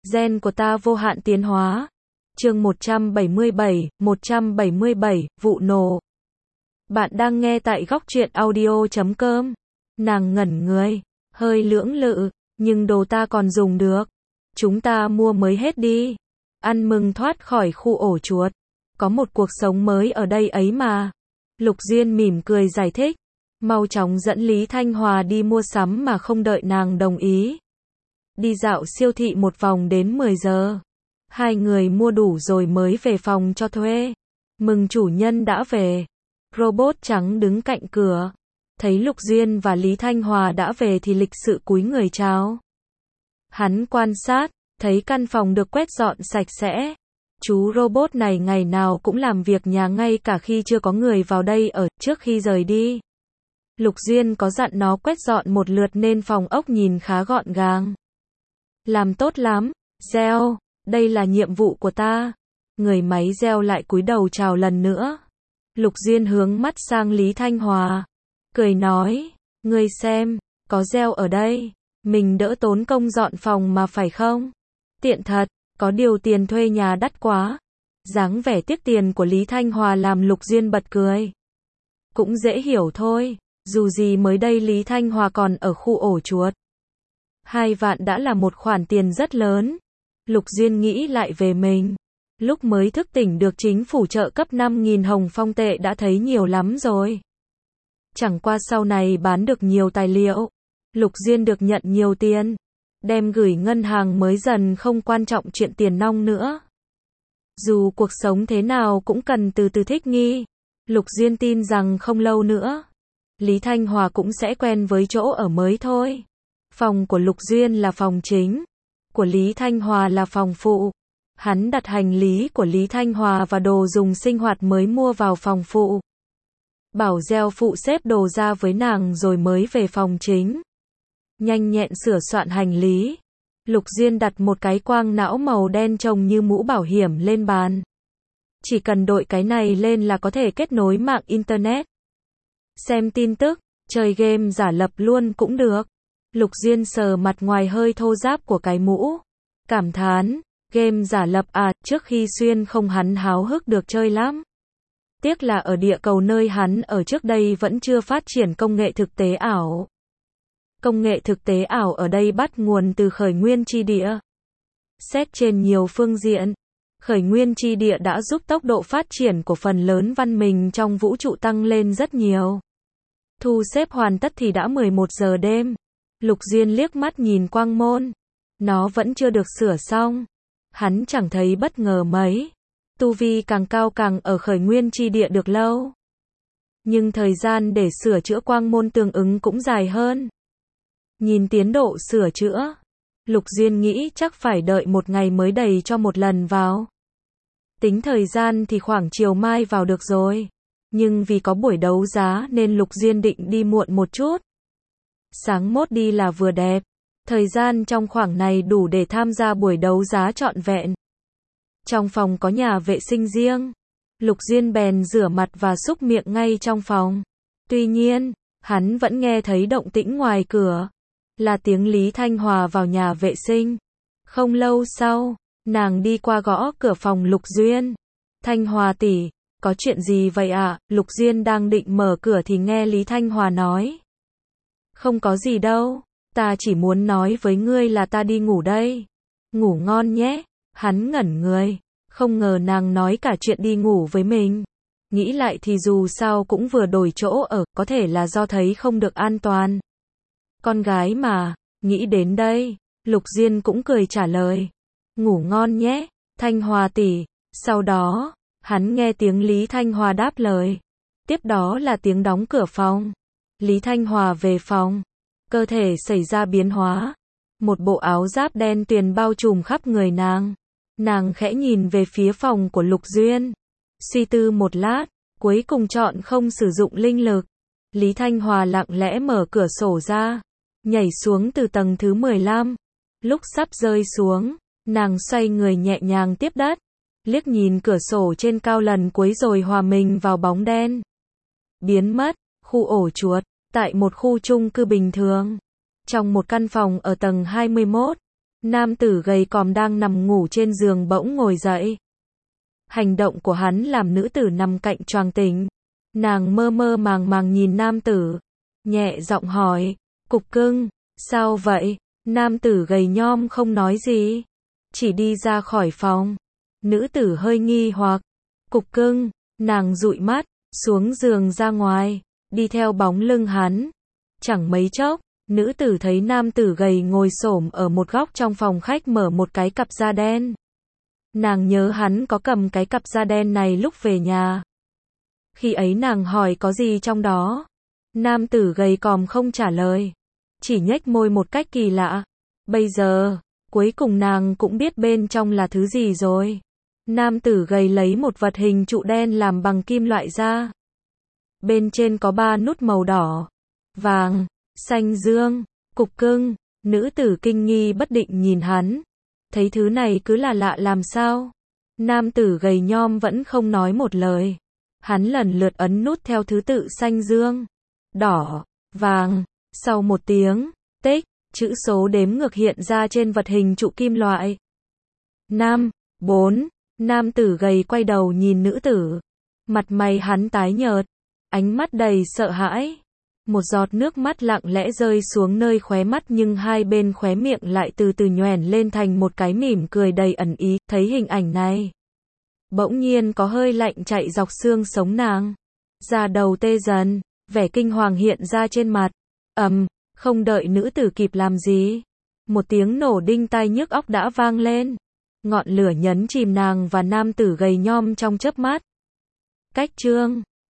Gen của ta vô hạn tiến hóa. Chương 177, vụ nổ. Bạn đang nghe tại góc truyện audio.com. Nàng ngẩn người, hơi lưỡng lự, nhưng đồ ta còn dùng được. Chúng ta mua mới hết đi. Ăn mừng thoát khỏi khu ổ chuột. Có một cuộc sống mới ở đây ấy mà. Lục Duyên mỉm cười giải thích. Mau chóng dẫn Lý Thanh Hòa đi mua sắm mà không đợi nàng đồng ý. Đi dạo siêu thị một vòng đến 10 giờ. Hai người mua đủ rồi mới về phòng cho thuê. Mừng chủ nhân đã về. Robot trắng đứng cạnh cửa. Thấy Lục Duyên và Lý Thanh Hòa đã về thì lịch sự cúi người chào. Hắn quan sát, thấy căn phòng được quét dọn sạch sẽ. Chú robot này ngày nào cũng làm việc nhà ngay cả khi chưa có người vào đây ở trước khi rời đi. Lục Duyên có dặn nó quét dọn một lượt nên phòng ốc nhìn khá gọn gàng. Làm tốt lắm, Gieo, đây là nhiệm vụ của ta. Người máy Gieo lại cúi đầu chào lần nữa. Lục Duyên hướng mắt sang Lý Thanh Hòa. Cười nói, ngươi xem, có Gieo ở đây, mình đỡ tốn công dọn phòng mà phải không? Tiện thật, có điều tiền thuê nhà đắt quá. Dáng vẻ tiếc tiền của Lý Thanh Hòa làm Lục Duyên bật cười. Cũng dễ hiểu thôi, dù gì mới đây Lý Thanh Hòa còn ở khu ổ chuột. 2 vạn đã là một khoản tiền rất lớn. Lục Duyên nghĩ lại về mình. Lúc mới thức tỉnh được chính phủ trợ cấp 5.000 hồng phong tệ đã thấy nhiều lắm rồi. Chẳng qua sau này bán được nhiều tài liệu. Lục Duyên được nhận nhiều tiền. Đem gửi ngân hàng mới dần không quan trọng chuyện tiền nong nữa. Dù cuộc sống thế nào cũng cần từ từ thích nghi. Lục Duyên tin rằng không lâu nữa, Lý Thanh Hòa cũng sẽ quen với chỗ ở mới thôi. Phòng của Lục Duyên là phòng chính, của Lý Thanh Hòa là phòng phụ. Hắn đặt hành lý của Lý Thanh Hòa và đồ dùng sinh hoạt mới mua vào phòng phụ. Bảo Gieo phụ xếp đồ ra với nàng rồi mới về phòng chính. Nhanh nhẹn sửa soạn hành lý. Lục Duyên đặt một cái quang não màu đen trông như mũ bảo hiểm lên bàn. Chỉ cần đội cái này lên là có thể kết nối mạng Internet. Xem tin tức, chơi game giả lập luôn cũng được. Lục Duyên sờ mặt ngoài hơi thô ráp của cái mũ. Cảm thán, game giả lập à, trước khi xuyên không hắn háo hức được chơi lắm. Tiếc là ở địa cầu nơi hắn ở trước đây vẫn chưa phát triển công nghệ thực tế ảo. Công nghệ thực tế ảo ở đây bắt nguồn từ khởi nguyên tri địa. Xét trên nhiều phương diện, khởi nguyên tri địa đã giúp tốc độ phát triển của phần lớn văn minh trong vũ trụ tăng lên rất nhiều. Thu xếp hoàn tất thì đã 11 giờ đêm. Lục Duyên liếc mắt nhìn quang môn. Nó vẫn chưa được sửa xong. Hắn chẳng thấy bất ngờ mấy. Tu vi càng cao càng ở khởi nguyên tri địa được lâu. Nhưng thời gian để sửa chữa quang môn tương ứng cũng dài hơn. Nhìn tiến độ sửa chữa, Lục Duyên nghĩ chắc phải đợi một ngày mới đầy cho một lần vào. Tính thời gian thì khoảng chiều mai vào được rồi. Nhưng vì có buổi đấu giá nên Lục Duyên định đi muộn một chút. Sáng mốt đi là vừa đẹp. Thời gian trong khoảng này đủ để tham gia buổi đấu giá trọn vẹn. Trong phòng có nhà vệ sinh riêng. Lục Duyên bèn rửa mặt và súc miệng ngay trong phòng. Tuy nhiên, hắn vẫn nghe thấy động tĩnh ngoài cửa. Là tiếng Lý Thanh Hòa vào nhà vệ sinh. Không lâu sau, nàng đi qua gõ cửa phòng Lục Duyên. Thanh Hòa tỷ, có chuyện gì vậy ạ? Lục Duyên đang định mở cửa thì nghe Lý Thanh Hòa nói. Không có gì đâu, ta chỉ muốn nói với ngươi là ta đi ngủ đây. Ngủ ngon nhé. Hắn ngẩn người, không ngờ nàng nói cả chuyện đi ngủ với mình. Nghĩ lại thì dù sao cũng vừa đổi chỗ ở, có thể là do thấy không được an toàn. Con gái mà, nghĩ đến đây, Lục Duyên cũng cười trả lời. Ngủ ngon nhé, Thanh Hòa tỷ. Sau đó, hắn nghe tiếng Lý Thanh Hòa đáp lời. Tiếp đó là tiếng đóng cửa phòng. Lý Thanh Hòa về phòng. Cơ thể xảy ra biến hóa. Một bộ áo giáp đen tuyền bao trùm khắp người nàng. Nàng khẽ nhìn về phía phòng của Lục Duyên. Suy tư một lát, cuối cùng chọn không sử dụng linh lực. Lý Thanh Hòa lặng lẽ mở cửa sổ ra. Nhảy xuống từ tầng thứ 15. Lúc sắp rơi xuống, nàng xoay người nhẹ nhàng tiếp đất. Liếc nhìn cửa sổ trên cao lần cuối rồi hòa mình vào bóng đen. Biến mất, khu ổ chuột, tại một khu chung cư bình thường. Trong một căn phòng ở tầng 21, Nam tử gầy còm đang nằm ngủ trên giường bỗng ngồi dậy. Hành động của hắn làm nữ tử nằm cạnh choàng tỉnh. Nàng mơ mơ màng màng nhìn nam tử, nhẹ giọng hỏi, cục cưng, sao vậy? Nam tử gầy nhom không nói gì, chỉ đi ra khỏi phòng. Nữ tử hơi nghi hoặc, cục cưng, nàng dụi mắt, xuống giường ra ngoài, đi theo bóng lưng hắn. Chẳng mấy chốc, nữ tử thấy nam tử gầy ngồi xổm ở một góc trong phòng khách mở một cái cặp da đen. Nàng nhớ hắn có cầm cái cặp da đen này lúc về nhà. Khi ấy nàng hỏi có gì trong đó. Nam tử gầy còm không trả lời, chỉ nhếch môi một cách kỳ lạ. Bây giờ, cuối cùng nàng cũng biết bên trong là thứ gì rồi. Nam tử gầy lấy một vật hình trụ đen làm bằng kim loại ra. Bên trên có 3 nút màu đỏ, vàng, xanh dương. Cục cưng, nữ tử kinh nghi bất định nhìn hắn. Thấy thứ này cứ là lạ làm sao? Nam tử gầy nhom vẫn không nói một lời. Hắn lần lượt ấn nút theo thứ tự xanh dương, đỏ, vàng. Sau một tiếng, tích, chữ số đếm ngược hiện ra trên vật hình trụ kim loại. 5, 4, nam tử gầy quay đầu nhìn nữ tử. Mặt mày hắn tái nhợt, ánh mắt đầy sợ hãi. Một giọt nước mắt lặng lẽ rơi xuống nơi khóe mắt nhưng hai bên khóe miệng lại từ từ nhoẻn lên thành một cái mỉm cười đầy ẩn ý. Thấy hình ảnh này, bỗng nhiên có hơi lạnh chạy dọc xương sống nàng. Da đầu tê dần, vẻ kinh hoàng hiện ra trên mặt. Không đợi nữ tử kịp làm gì, một tiếng nổ đinh tai nhức óc đã vang lên. Ngọn lửa nhấn chìm nàng và nam tử gầy nhom trong chớp mắt. Cách chương